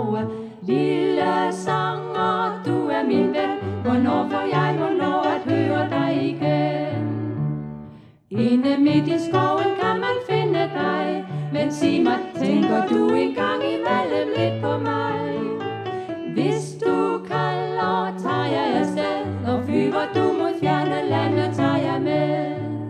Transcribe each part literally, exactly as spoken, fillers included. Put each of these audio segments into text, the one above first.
gode. Lille sanger, du er min ven. Hvornår får jeg hvornår at høre dig igen? Inde midt i skoven kan man finde dig. Men sig mig, tænker du engang imellem lidt på mig? Hvis du kalder, tager jeg afsted, og flyver du mod fjerne lande, tager jeg med.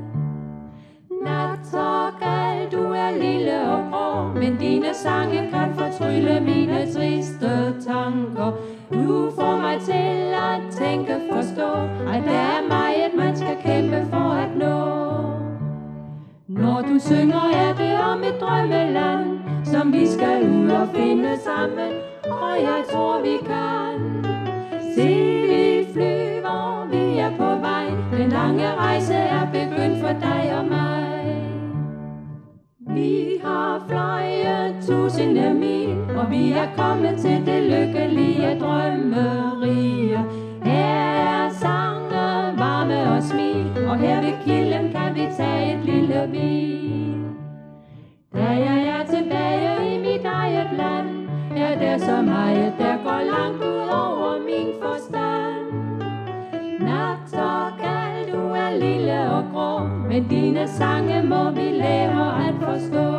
Nat og gal, du er lille og grå, men dine sange kan fortrylle mine triste tanker. Du får mig til at tænke, forstå, at der er meget, man skal kæmpe for at nå. Når du synger, er det om et drømmeland, som vi skal ud og finde sammen, og jeg tror vi kan. Se, vi flyver, vi er på vej, den lange rejse er begyndt for dig og mig. Vi har fløjet tusinde mil, og vi er kommet til det lykkelige drømmerige. Her er sange, varme og smil, og her ved kilden kan vi tage et lille hvil. Da jeg er tilbage i mit eget land, er der så meget, der går langt ud over min forstand. Nat og gal, du er lille og grå, men dine sange må vi lære at forstå.